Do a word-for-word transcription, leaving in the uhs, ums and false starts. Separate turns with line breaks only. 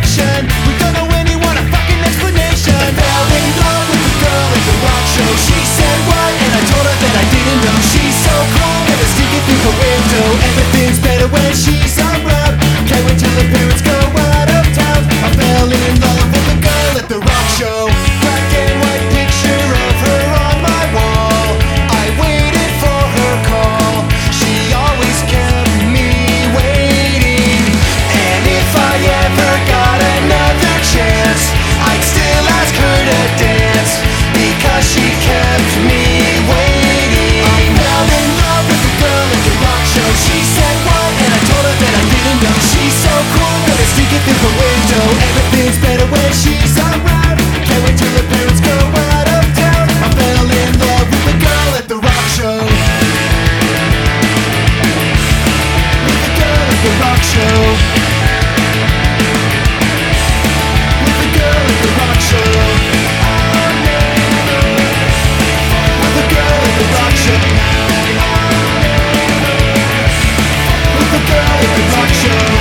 addiction. We don't know anyone a fucking explanation. I fell in love with the girl at the rock show. She said what? And I told her that I didn't know. She's so cool, never sneaking through the window. Everything's better when she's around. Can't wait till her parents go out of town. I fell in love with the girl at the rock show. Black and white picture of her on my wall. I waited for her call. She always kept me waiting. And if I ever got another chance, I'd still ask her to dance, because she kept me waiting. I fell in love with the girl at the rock show. She said what? And I told her that I didn't know. She's so cool, gonna sneak it through the window. Everything's better when she's around. Can't wait till her parents go out of town. I fell in love with the girl at the rock show. With the girl at the rock show. With the girl at the rock show. With the girl at the rock show. With the girl at the rock show.